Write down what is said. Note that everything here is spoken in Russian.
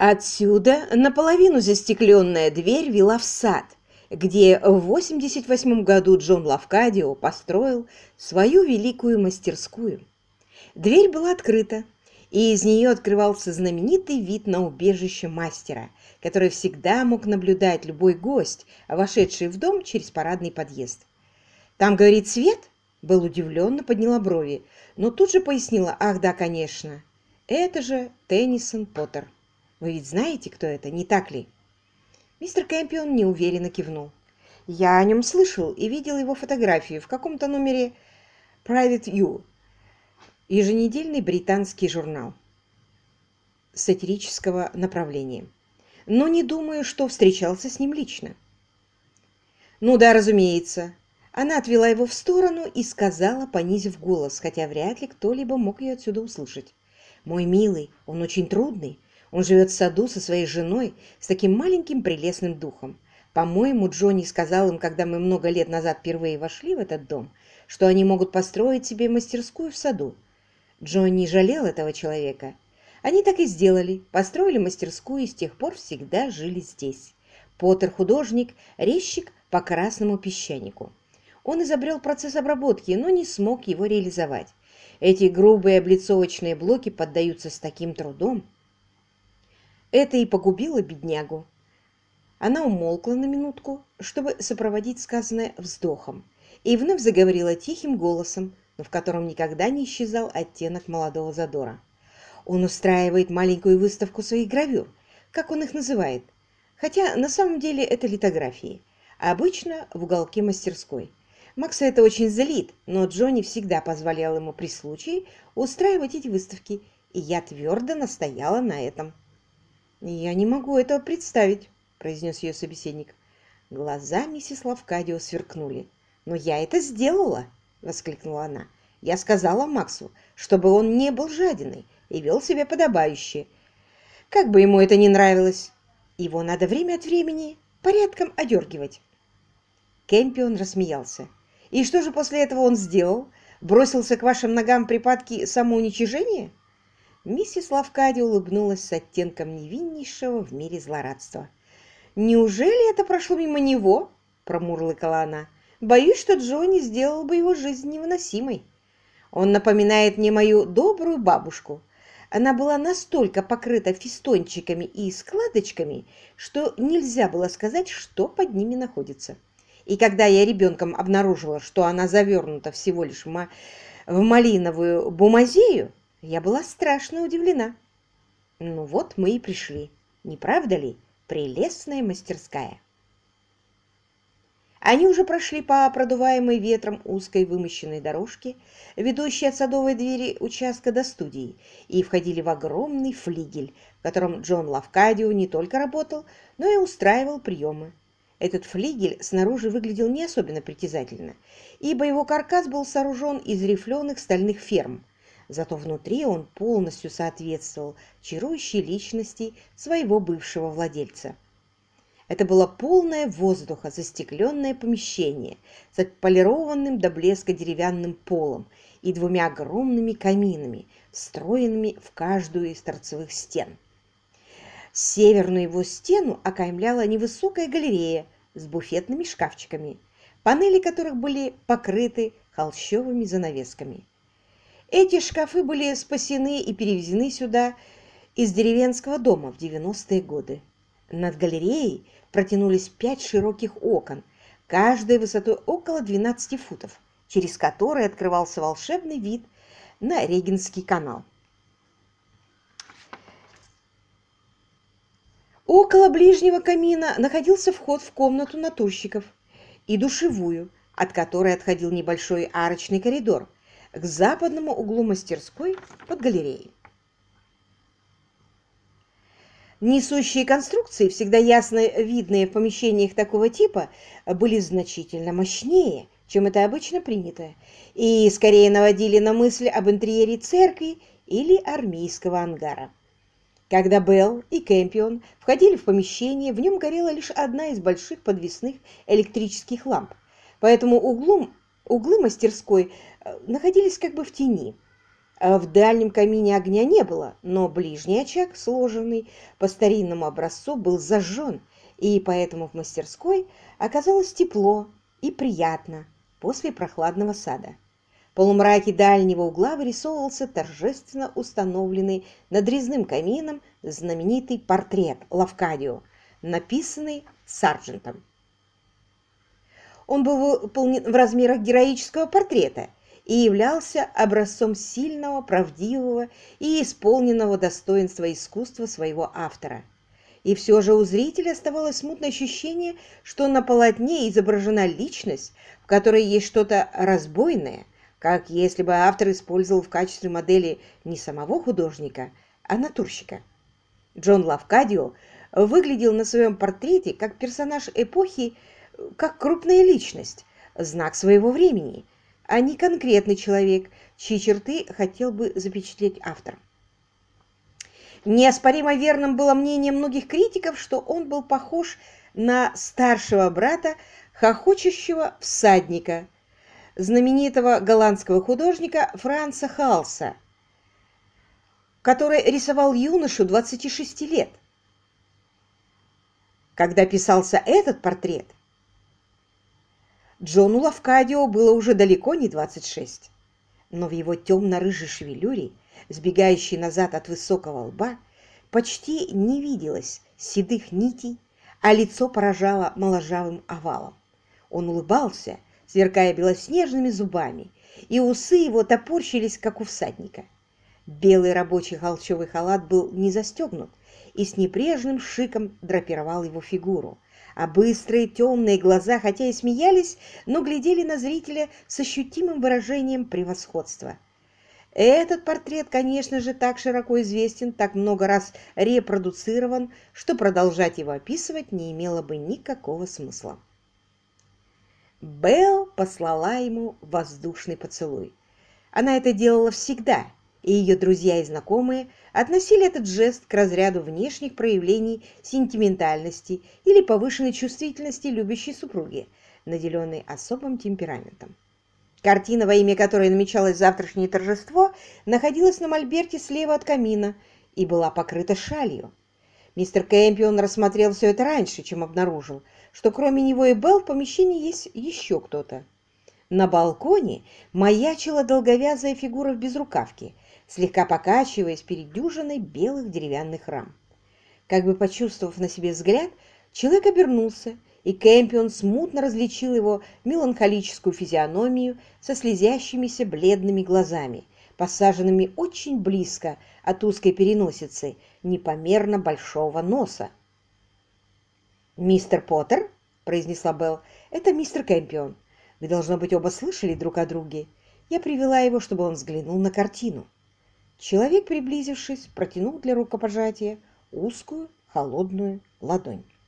Отсюда наполовину застекленная дверь вела в сад, где в 88 году Джон Лавкадио построил свою великую мастерскую. Дверь была открыта, и из нее открывался знаменитый вид на убежище мастера, который всегда мог наблюдать любой гость, вошедший в дом через парадный подъезд. «Там, говорит, свет?» Белл удивленно подняла брови, но тут же пояснила: «Ах, да, конечно, это же Теннисон Поттер. Вы ведь знаете, кто это, не так ли?» Мистер Кэмпион неуверенно кивнул. «Я о нем слышал и видел его фотографию в каком-то номере Private View, еженедельный британский журнал сатирического направления, но не думаю, что встречался с ним лично». «Ну да, разумеется». Она отвела его в сторону и сказала, понизив голос, хотя вряд ли кто-либо мог ее отсюда услышать: «Мой милый, он очень трудный. Он живет в саду со своей женой, с таким маленьким прелестным духом. По-моему, Джонни сказал им, когда мы много лет назад впервые вошли в этот дом, что они могут построить себе мастерскую в саду. Джонни жалел этого человека. Они так и сделали, построили мастерскую и с тех пор всегда жили здесь. Поттер художник, резчик по красному песчанику. Он изобрел процесс обработки, но не смог его реализовать. Эти грубые облицовочные блоки поддаются с таким трудом. Это и погубило беднягу». Она умолкла на минутку, чтобы сопроводить сказанное вздохом, и вновь заговорила тихим голосом, но в котором никогда не исчезал оттенок молодого задора. «Он устраивает маленькую выставку своих гравюр, как он их называет, хотя на самом деле это литографии, а обычно в уголке мастерской. Макса это очень злит, но Джонни всегда позволял ему при случае устраивать эти выставки, и я твердо настояла на этом». «Я не могу этого представить», — произнес ее собеседник. Глаза миссис Лавкадио сверкнули. «Но я это сделала!» — воскликнула она. «Я сказала Максу, чтобы он не был жадиной и вел себя подобающе. Как бы ему это ни нравилось, его надо время от времени порядком одергивать». Кэмпион рассмеялся. «И что же после этого он сделал? Бросился к вашим ногам в припадке самоуничижения?» Миссис Лавкади улыбнулась с оттенком невиннейшего в мире злорадства. «Неужели это прошло мимо него?» – промурлыкала она. «Боюсь, что Джонни сделал бы его жизнь невыносимой. Он напоминает мне мою добрую бабушку. Она была настолько покрыта фистончиками и складочками, что нельзя было сказать, что под ними находится. И когда я ребенком обнаружила, что она завернута всего лишь в малиновую бумазею, я была страшно удивлена. Ну вот мы и пришли, не правда ли, прелестная мастерская?» Они уже прошли по продуваемой ветром узкой вымощенной дорожке, ведущей от садовой двери участка до студии, и входили в огромный флигель, в котором Джон Лавкадио не только работал, но и устраивал приемы. Этот флигель снаружи выглядел не особенно притязательно, ибо его каркас был сооружен из рифленых стальных ферм. Зато внутри он полностью соответствовал чарующей личности своего бывшего владельца. Это было полное воздуха застекленное помещение с отполированным до блеска деревянным полом и двумя огромными каминами, встроенными в каждую из торцевых стен. Северную его стену окаймляла невысокая галерея с буфетными шкафчиками, панели которых были покрыты холщовыми занавесками. Эти шкафы были спасены и перевезены сюда из деревенского дома в 90-е годы. Над галереей протянулись 5 широких окон, каждая высотой около 12 футов, через которые открывался волшебный вид на Регенский канал. Около ближнего камина находился вход в комнату натурщиков и душевую, от которой отходил небольшой арочный коридор к западному углу мастерской под галереей. Несущие конструкции, всегда ясно видные в помещениях такого типа, были значительно мощнее, чем это обычно принято, и скорее наводили на мысль об интерьере церкви или армейского ангара. Когда Белл и Кэмпион входили в помещение, в нем горела лишь одна из больших подвесных электрических ламп, поэтому углы мастерской находились как бы в тени. В дальнем камине огня не было, но ближний очаг, сложенный по старинному образцу, был зажжен, и поэтому в мастерской оказалось тепло и приятно после прохладного сада. В полумраке дальнего угла вырисовывался торжественно установленный над резным камином знаменитый портрет Лавкадио, написанный Сарджентом. Он был выполнен в размерах героического портрета и являлся образцом сильного, правдивого и исполненного достоинства искусства своего автора. И все же у зрителя оставалось смутное ощущение, что на полотне изображена личность, в которой есть что-то разбойное, как если бы автор использовал в качестве модели не самого художника, а натурщика. Джон Лавкадио выглядел на своем портрете как персонаж эпохи, как крупная личность, знак своего времени, а не конкретный человек, чьи черты хотел бы запечатлеть автор. Неоспоримо верным было мнение многих критиков, что он был похож на старшего брата хохочущего всадника, знаменитого голландского художника Франца Халса, который рисовал юношу 26 лет. Когда писался этот портрет, Джону Лавкадио было уже далеко не 26, но в его темно-рыжей шевелюре, сбегающей назад от высокого лба, почти не виделось седых нитей, а лицо поражало моложавым овалом. Он улыбался, сверкая белоснежными зубами, и усы его топорщились, как у всадника. Белый рабочий холщовый халат был не застегнут и с небрежным шиком драпировал его фигуру, а быстрые темные глаза, хотя и смеялись, но глядели на зрителя с ощутимым выражением превосходства. Этот портрет, конечно же, так широко известен, так много раз репродуцирован, что продолжать его описывать не имело бы никакого смысла. Белл послала ему воздушный поцелуй. Она это делала всегда, и ее друзья и знакомые относили этот жест к разряду внешних проявлений сентиментальности или повышенной чувствительности любящей супруги, наделенной особым темпераментом. Картина, во имя которой намечалось завтрашнее торжество, находилась на мольберте слева от камина и была покрыта шалью. Мистер Кэмпион рассмотрел все это раньше, чем обнаружил, что кроме него и Белл в помещении есть еще кто-то. На балконе маячила долговязая фигура в безрукавке, слегка покачиваясь перед дюжиной белых деревянных рам. Как бы почувствовав на себе взгляд, человек обернулся, и Кэмпион смутно различил его меланхолическую физиономию со слезящимися бледными глазами, посаженными очень близко от узкой переносицы непомерно большого носа. «Мистер Поттер», — произнесла Белл, — «это мистер Кэмпион. Вы, должно быть, оба слышали друг о друге. Я привела его, чтобы он взглянул на картину». Человек, приблизившись, протянул для рукопожатия узкую холодную ладонь.